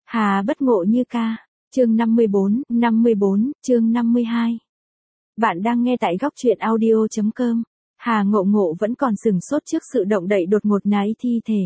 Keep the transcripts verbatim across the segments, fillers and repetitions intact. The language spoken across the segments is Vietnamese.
Hà bất ngộ như ca, chương năm mươi bốn, năm mươi bốn, chương năm mươi hai. Bạn đang nghe tại góc truyện audio chấm com. Hà Ngộ Ngộ vẫn còn sừng sốt trước sự động đậy đột ngột nái thi thể.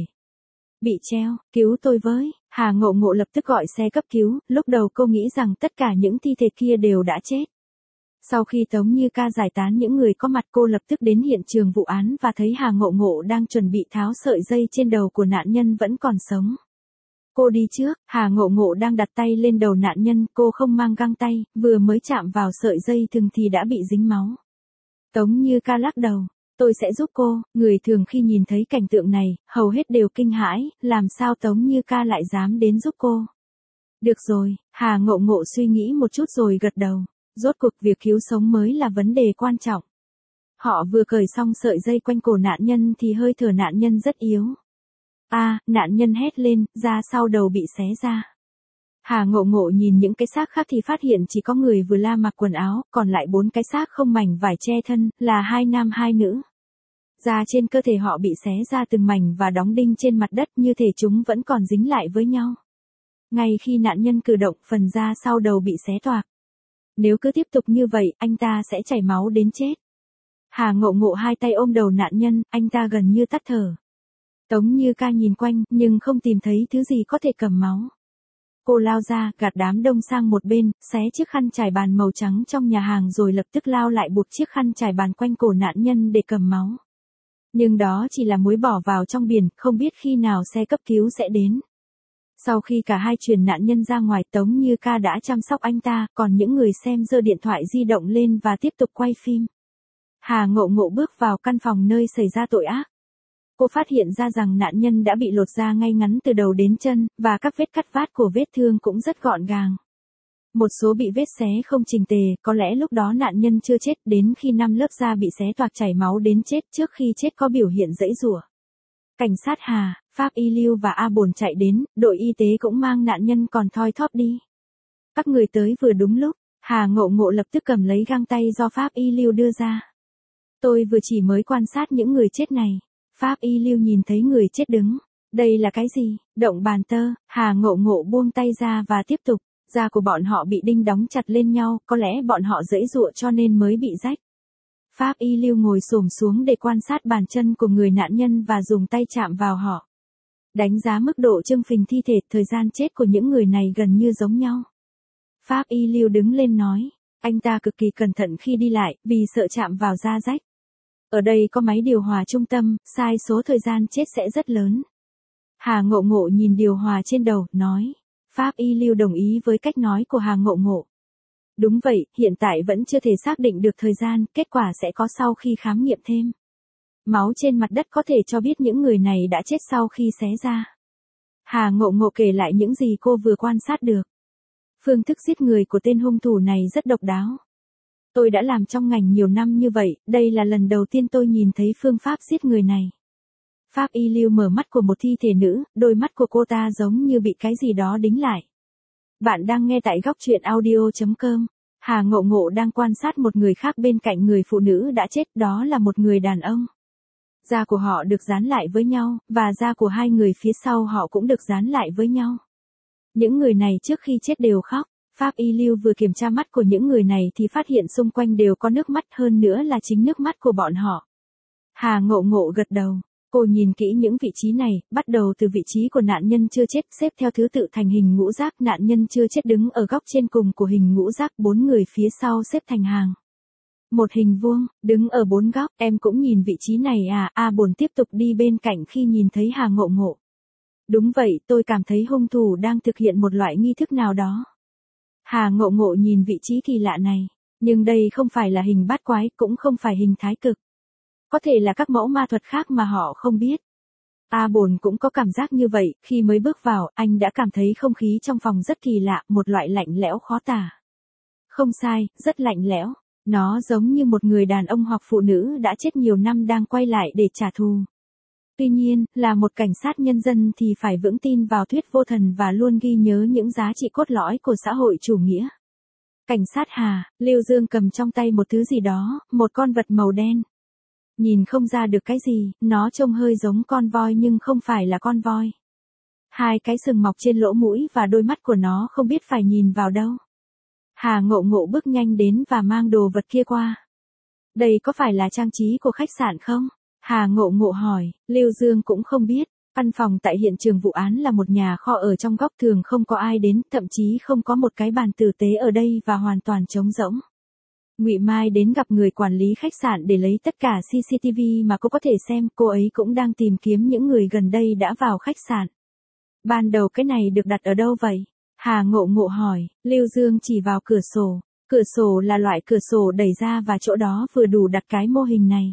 Bị treo, cứu tôi với. Hà Ngộ Ngộ lập tức gọi xe cấp cứu, lúc đầu cô nghĩ rằng tất cả những thi thể kia đều đã chết. Sau khi Tống Như Ca giải tán những người có mặt, cô lập tức đến hiện trường vụ án và thấy Hà Ngộ Ngộ đang chuẩn bị tháo sợi dây trên đầu của nạn nhân vẫn còn sống. Cô đi trước, Hà Ngộ Ngộ đang đặt tay lên đầu nạn nhân, cô không mang găng tay, vừa mới chạm vào sợi dây thừng thì đã bị dính máu. Tống Như Ca lắc đầu, tôi sẽ giúp cô. Người thường khi nhìn thấy cảnh tượng này, hầu hết đều kinh hãi, làm sao Tống Như Ca lại dám đến giúp cô. Được rồi, Hà Ngộ Ngộ suy nghĩ một chút rồi gật đầu, rốt cuộc việc cứu sống mới là vấn đề quan trọng. Họ vừa cởi xong sợi dây quanh cổ nạn nhân thì hơi thở nạn nhân rất yếu. A, à, nạn nhân hét lên, da sau đầu bị xé ra. Hà Ngộ Ngộ nhìn những cái xác khác thì phát hiện chỉ có người vừa la mặc quần áo, còn lại bốn cái xác không mảnh vải che thân, là hai nam hai nữ. Da trên cơ thể họ bị xé ra từng mảnh và đóng đinh trên mặt đất, như thể chúng vẫn còn dính lại với nhau. Ngay khi nạn nhân cử động, phần da sau đầu bị xé toạc. Nếu cứ tiếp tục như vậy, anh ta sẽ chảy máu đến chết. Hà Ngộ Ngộ hai tay ôm đầu nạn nhân, anh ta gần như tắt thở. Tống Như Ca nhìn quanh, nhưng không tìm thấy thứ gì có thể cầm máu. Cô lao ra, gạt đám đông sang một bên, xé chiếc khăn trải bàn màu trắng trong nhà hàng rồi lập tức lao lại buộc chiếc khăn trải bàn quanh cổ nạn nhân để cầm máu. Nhưng đó chỉ là muối bỏ vào trong biển, không biết khi nào xe cấp cứu sẽ đến. Sau khi cả hai chuyển nạn nhân ra ngoài, Tống Như Ca đã chăm sóc anh ta, còn những người xem giơ điện thoại di động lên và tiếp tục quay phim. Hà Ngộ Ngộ bước vào căn phòng nơi xảy ra tội ác. Cô phát hiện ra rằng nạn nhân đã bị lột da ngay ngắn từ đầu đến chân, và các vết cắt vát của vết thương cũng rất gọn gàng. Một số bị vết xé không chỉnh tề, có lẽ lúc đó nạn nhân chưa chết, đến khi năm lớp da bị xé toạc chảy máu đến chết, trước khi chết có biểu hiện giãy giụa. Cảnh sát Hà, Pháp Y Lưu và A Bồn chạy đến, đội y tế cũng mang nạn nhân còn thoi thóp đi. Các người tới vừa đúng lúc, Hà Ngộ Ngộ lập tức cầm lấy găng tay do Pháp Y Lưu đưa ra. Tôi vừa chỉ mới quan sát những người chết này. Pháp Y Lưu nhìn thấy người chết đứng. Đây là cái gì? Động bàn tơ. Hà Ngộ Ngộ buông tay ra và tiếp tục. Da của bọn họ bị đinh đóng chặt lên nhau, có lẽ bọn họ giãy giụa cho nên mới bị rách. Pháp Y Lưu ngồi xổm xuống để quan sát bàn chân của người nạn nhân và dùng tay chạm vào họ. Đánh giá mức độ chưng phình thi thể, thời gian chết của những người này gần như giống nhau. Pháp Y Lưu đứng lên nói. Anh ta cực kỳ cẩn thận khi đi lại, vì sợ chạm vào da rách. Ở đây có máy điều hòa trung tâm, sai số thời gian chết sẽ rất lớn. Hà Ngộ Ngộ nhìn điều hòa trên đầu, nói. Pháp Y Lưu đồng ý với cách nói của Hà Ngộ Ngộ. Đúng vậy, hiện tại vẫn chưa thể xác định được thời gian, kết quả sẽ có sau khi khám nghiệm thêm. Máu trên mặt đất có thể cho biết những người này đã chết sau khi xé ra. Hà Ngộ Ngộ kể lại những gì cô vừa quan sát được. Phương thức giết người của tên hung thủ này rất độc đáo. Tôi đã làm trong ngành nhiều năm như vậy, đây là lần đầu tiên tôi nhìn thấy phương pháp giết người này. Pháp Y Lưu mở mắt của một thi thể nữ, đôi mắt của cô ta giống như bị cái gì đó đính lại. Bạn đang nghe tại góc truyện audio chấm com. Hà Ngộ Ngộ đang quan sát một người khác bên cạnh người phụ nữ đã chết, đó là một người đàn ông. Da của họ được dán lại với nhau, và da của hai người phía sau họ cũng được dán lại với nhau. Những người này trước khi chết đều khóc. Pháp Y Lưu vừa kiểm tra mắt của những người này thì phát hiện xung quanh đều có nước mắt, hơn nữa là chính nước mắt của bọn họ. Hà Ngộ Ngộ gật đầu. Cô nhìn kỹ những vị trí này, bắt đầu từ vị trí của nạn nhân chưa chết, xếp theo thứ tự thành hình ngũ giác. Nạn nhân chưa chết đứng ở góc trên cùng của hình ngũ giác, bốn người phía sau xếp thành hàng. Một hình vuông, đứng ở bốn góc. Em cũng nhìn vị trí này à? A Bồn tiếp tục đi bên cạnh khi nhìn thấy Hà Ngộ Ngộ. Đúng vậy, tôi cảm thấy hung thủ đang thực hiện một loại nghi thức nào đó. Hà Ngộ Ngộ nhìn vị trí kỳ lạ này, nhưng đây không phải là hình bát quái, cũng không phải hình thái cực. Có thể là các mẫu ma thuật khác mà họ không biết. A Bồn cũng có cảm giác như vậy, khi mới bước vào, anh đã cảm thấy không khí trong phòng rất kỳ lạ, một loại lạnh lẽo khó tả. Không sai, rất lạnh lẽo. Nó giống như một người đàn ông hoặc phụ nữ đã chết nhiều năm đang quay lại để trả thù. Tuy nhiên, là một cảnh sát nhân dân thì phải vững tin vào thuyết vô thần và luôn ghi nhớ những giá trị cốt lõi của xã hội chủ nghĩa. Cảnh sát Hà, Lưu Dương cầm trong tay một thứ gì đó, một con vật màu đen. Nhìn không ra được cái gì, nó trông hơi giống con voi nhưng không phải là con voi. Hai cái sừng mọc trên lỗ mũi và đôi mắt của nó không biết phải nhìn vào đâu. Hà Ngộ Ngộ bước nhanh đến và mang đồ vật kia qua. Đây có phải là trang trí của khách sạn không? Hà Ngộ Ngộ hỏi, Lưu Dương cũng không biết. Căn phòng tại hiện trường vụ án là một nhà kho ở trong góc, thường không có ai đến, thậm chí không có một cái bàn tử tế ở đây và hoàn toàn trống rỗng. Ngụy Mai đến gặp người quản lý khách sạn để lấy tất cả xê xê tê vê mà cô có thể xem, cô ấy cũng đang tìm kiếm những người gần đây đã vào khách sạn. Ban đầu cái này được đặt ở đâu vậy? Hà Ngộ Ngộ hỏi, Lưu Dương chỉ vào cửa sổ. Cửa sổ là loại cửa sổ đẩy ra và chỗ đó vừa đủ đặt cái mô hình này.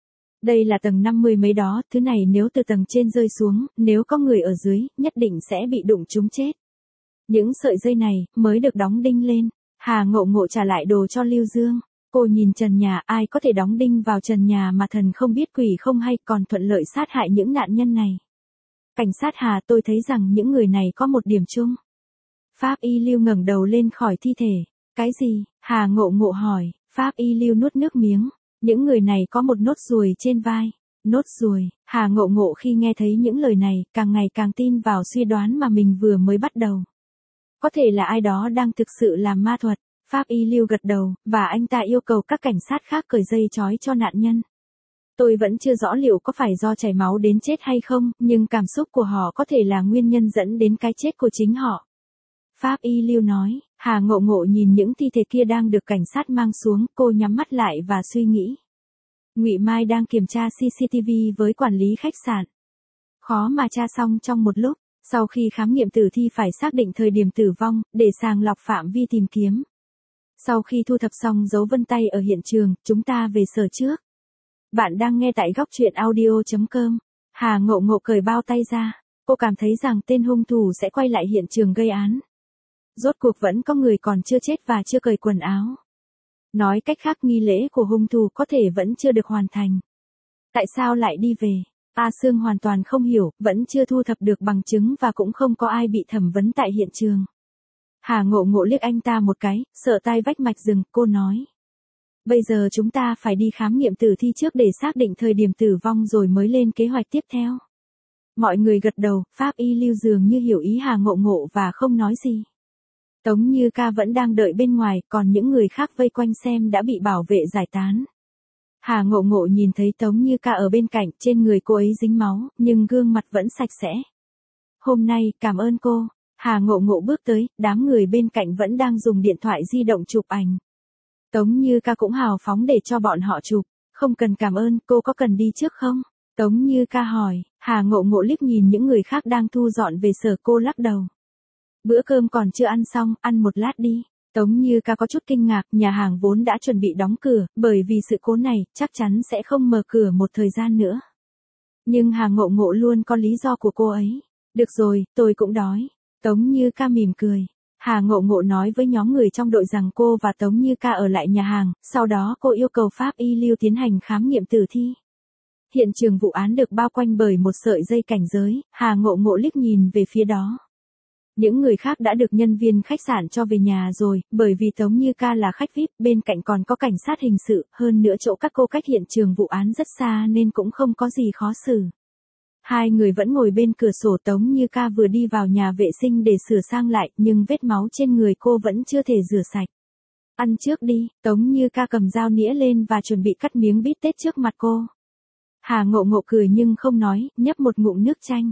Đây là tầng năm mươi mấy đó, thứ này nếu từ tầng trên rơi xuống, nếu có người ở dưới, nhất định sẽ bị đụng trúng chết. Những sợi dây này mới được đóng đinh lên. Hà Ngộ Ngộ trả lại đồ cho Lưu Dương. Cô nhìn trần nhà, ai có thể đóng đinh vào trần nhà mà thần không biết quỷ không hay, còn thuận lợi sát hại những nạn nhân này. Cảnh sát Hà, tôi thấy rằng những người này có một điểm chung. Pháp y Lưu ngẩng đầu lên khỏi thi thể. Cái gì? Hà Ngộ Ngộ hỏi. Pháp y Lưu nuốt nước miếng. Những người này có một nốt ruồi trên vai. Nốt ruồi. Hà Ngộ Ngộ khi nghe thấy những lời này, càng ngày càng tin vào suy đoán mà mình vừa mới bắt đầu. Có thể là ai đó đang thực sự làm ma thuật. Pháp y Lưu gật đầu, và anh ta yêu cầu các cảnh sát khác cởi dây trói cho nạn nhân. Tôi vẫn chưa rõ liệu có phải do chảy máu đến chết hay không, nhưng cảm xúc của họ có thể là nguyên nhân dẫn đến cái chết của chính họ. Pháp y Lưu nói. Hà Ngộ Ngộ nhìn những thi thể kia đang được cảnh sát mang xuống, cô nhắm mắt lại và suy nghĩ. Ngụy Mai đang kiểm tra xê xê tê vê với quản lý khách sạn. Khó mà tra xong trong một lúc, sau khi khám nghiệm tử thi phải xác định thời điểm tử vong, để sàng lọc phạm vi tìm kiếm. Sau khi thu thập xong dấu vân tay ở hiện trường, chúng ta về sở trước. Bạn đang nghe tại góc truyện audio chấm com. Hà Ngộ Ngộ cởi bao tay ra. Cô cảm thấy rằng tên hung thủ sẽ quay lại hiện trường gây án. Rốt cuộc vẫn có người còn chưa chết và chưa cởi quần áo. Nói cách khác, nghi lễ của hung thủ có thể vẫn chưa được hoàn thành. Tại sao lại đi về? A Sương hoàn toàn không hiểu, vẫn chưa thu thập được bằng chứng và cũng không có ai bị thẩm vấn tại hiện trường. Hà Ngộ Ngộ liếc anh ta một cái, sợ tai vách mạch rừng, cô nói. Bây giờ chúng ta phải đi khám nghiệm tử thi trước để xác định thời điểm tử vong rồi mới lên kế hoạch tiếp theo. Mọi người gật đầu, Pháp y Lưu dường như hiểu ý Hà Ngộ Ngộ và không nói gì. Tống Như Ca vẫn đang đợi bên ngoài, còn những người khác vây quanh xem đã bị bảo vệ giải tán. Hà Ngộ Ngộ nhìn thấy Tống Như Ca ở bên cạnh, trên người cô ấy dính máu, nhưng gương mặt vẫn sạch sẽ. Hôm nay, cảm ơn cô. Hà Ngộ Ngộ bước tới, đám người bên cạnh vẫn đang dùng điện thoại di động chụp ảnh. Tống Như Ca cũng hào phóng để cho bọn họ chụp. Không cần cảm ơn, cô có cần đi trước không? Tống Như Ca hỏi. Hà Ngộ Ngộ liếc nhìn những người khác đang thu dọn về sở, cô lắc đầu. Bữa cơm còn chưa ăn xong, ăn một lát đi. Tống Như Ca có chút kinh ngạc, nhà hàng vốn đã chuẩn bị đóng cửa, bởi vì sự cố này, chắc chắn sẽ không mở cửa một thời gian nữa. Nhưng Hà Ngộ Ngộ luôn có lý do của cô ấy. Được rồi, tôi cũng đói. Tống Như Ca mỉm cười. Hà Ngộ Ngộ nói với nhóm người trong đội rằng cô và Tống Như Ca ở lại nhà hàng, sau đó cô yêu cầu Pháp y Lưu tiến hành khám nghiệm tử thi. Hiện trường vụ án được bao quanh bởi một sợi dây cảnh giới, Hà Ngộ Ngộ liếc nhìn về phía đó. Những người khác đã được nhân viên khách sạn cho về nhà rồi, bởi vì Tống Như Ca là khách vi ai pi, bên cạnh còn có cảnh sát hình sự, hơn nữa chỗ các cô cách hiện trường vụ án rất xa nên cũng không có gì khó xử. Hai người vẫn ngồi bên cửa sổ, Tống Như Ca vừa đi vào nhà vệ sinh để sửa sang lại, nhưng vết máu trên người cô vẫn chưa thể rửa sạch. Ăn trước đi, Tống Như Ca cầm dao nĩa lên và chuẩn bị cắt miếng bít tết trước mặt cô. Hà Ngộ Ngộ cười nhưng không nói, nhấp một ngụm nước chanh.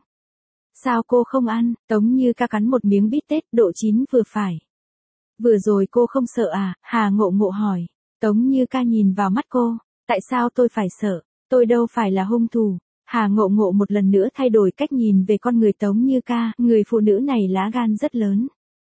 Sao cô không ăn? Tống Như Ca cắn một miếng bít tết, độ chín vừa phải. Vừa rồi cô không sợ à? Hà Ngộ Ngộ hỏi. Tống Như Ca nhìn vào mắt cô. Tại sao tôi phải sợ? Tôi đâu phải là hung thủ. Hà Ngộ Ngộ một lần nữa thay đổi cách nhìn về con người Tống Như Ca, người phụ nữ này lá gan rất lớn.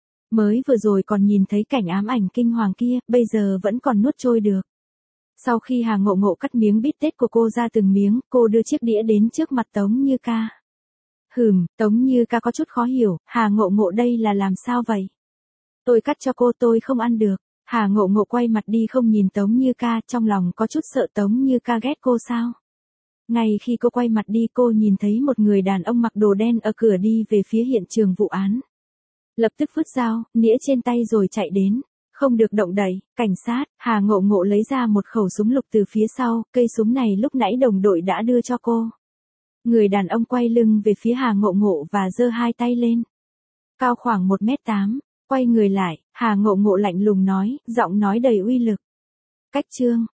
Mới vừa rồi còn nhìn thấy cảnh ám ảnh kinh hoàng kia, bây giờ vẫn còn nuốt trôi được. Sau khi Hà Ngộ Ngộ cắt miếng bít tết của cô ra từng miếng, cô đưa chiếc đĩa đến trước mặt Tống Như Ca. Hừm, Tống Như Ca có chút khó hiểu, Hà Ngộ Ngộ đây là làm sao vậy? Tôi cắt cho cô, tôi không ăn được. Hà Ngộ Ngộ quay mặt đi không nhìn Tống Như Ca, trong lòng có chút sợ Tống Như Ca ghét cô sao? Ngay khi cô quay mặt đi, cô nhìn thấy một người đàn ông mặc đồ đen ở cửa đi về phía hiện trường vụ án. Lập tức vứt dao, nĩa trên tay rồi chạy đến. Không được động đậy, cảnh sát. Hà Ngộ Ngộ lấy ra một khẩu súng lục từ phía sau, cây súng này lúc nãy đồng đội đã đưa cho cô. Người đàn ông quay lưng về phía Hà Ngộ Ngộ và giơ hai tay lên. Cao khoảng một mét tám, quay người lại, Hà Ngộ Ngộ lạnh lùng nói, giọng nói đầy uy lực. Cách chương